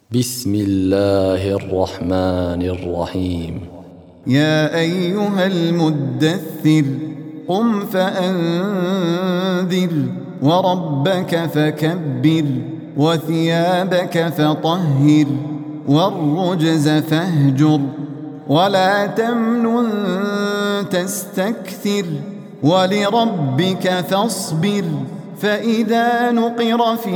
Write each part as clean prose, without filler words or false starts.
بسم الله الرحمن الرحيم. يا أيها المدثر قم فأنذر وربك فكبر وثيابك فطهر والرجز فاهجر ولا تمنن تستكثر ولربك فاصبر فإذا نقر في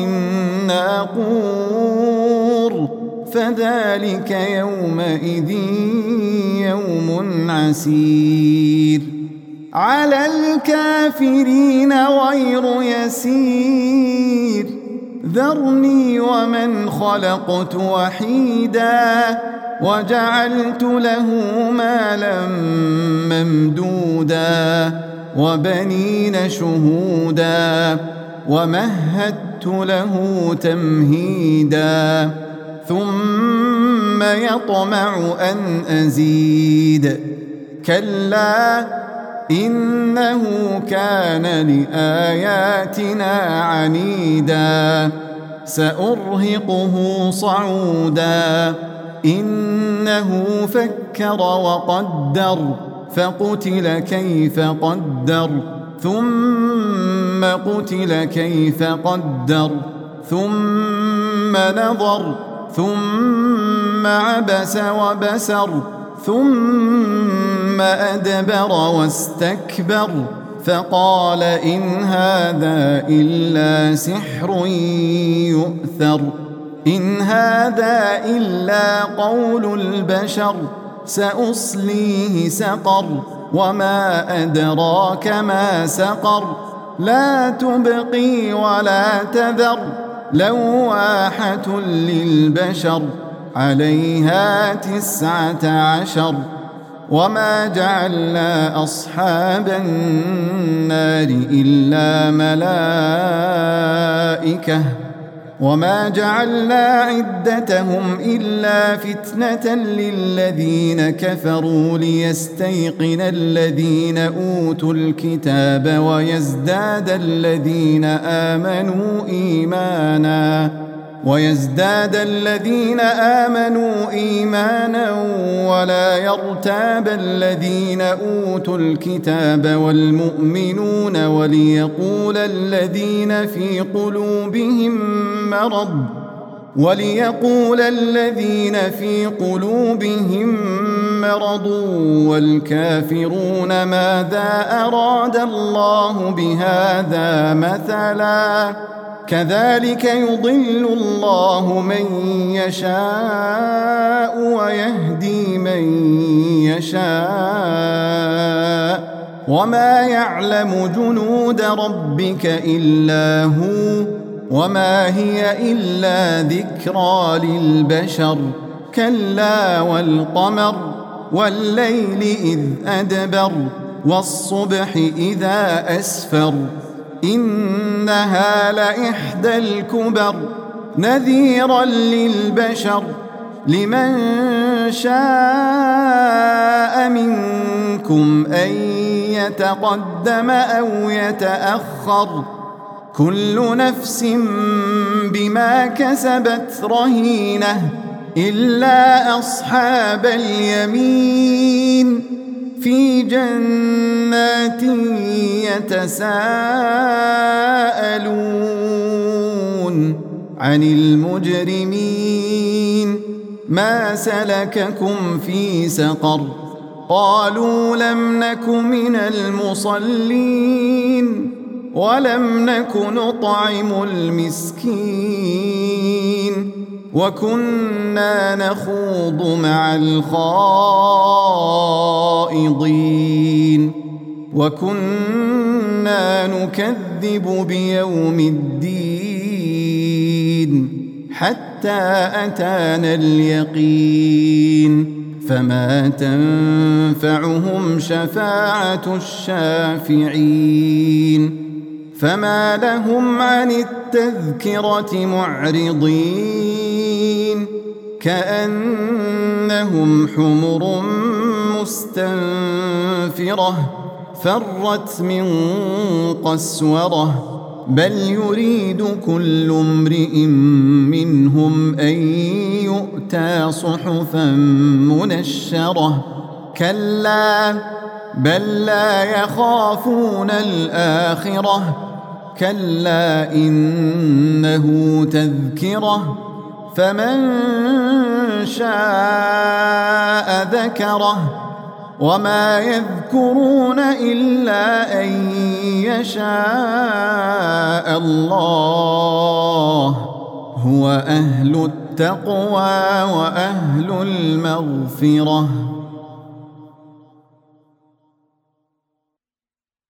الناقور فذلك يومئذ يوم عسير على الكافرين غير يسير ذرني ومن خلقت وحيدا وجعلت له مالا ممدودا وبنين شهودا ومهدت له تمهيدا ثم يطمع أن أزيد كلا إنه كان لآياتنا عنيدا سأرهقه صعودا إنه فكر وقدر فقتل كيف قدر ثم قتل كيف قدر ثم نظر ثم عبس وبسر ثم أدبر واستكبر فقال إن هذا إلا سحر يؤثر إن هذا إلا قول البشر سأصليه سقر وما أدراك ما سقر لا تبقي ولا تذر لواحة للبشر عليها 19 وما جعلنا أصحاب النار إلا ملائكة وما جعلنا عدتهم إلا فتنة للذين كفروا ليستيقن الذين أوتوا الكتاب ويزداد الذين آمنوا إيمانا ولا يرتاب الذين أوتوا الكتاب والمؤمنون وليقول الذين في قلوبهم مرض والكافرون ماذا أراد الله بهذا مثلا كذلك يضل الله من يشاء ويهدي من يشاء وما يعلم جنود ربك إلا هو وما هي إلا ذكرى للبشر كلا والقمر والليل إذ أدبر والصبح إذا أسفر إنها لإحدى الكبر نذيرا للبشر لمن شاء منكم أن يتقدم أو يتأخر كل نفس بما كسبت رهينة إلا أصحاب اليمين في جنات يتساءلون عن المجرمين ما سلككم في سقر قالوا لم نك من المصلين ولم نك نطعم المسكين وكنا نخوض مع الخائضين وكنا نكذب بيوم الدين حتى أتانا اليقين فما تنفعهم شفاعة الشافعين فما لهم عن التذكرة معرضين كأنهم حمر مستنفرة فرت من قسورة بل يريد كل امرئ منهم أن يؤتى صحفا منشرة كلا بل لا يخافون الآخرة كلا إنه تذكرة فمن شاء ذكره وما يذكرون إلا أن يشاء الله هو أهل التقوى وأهل المغفرة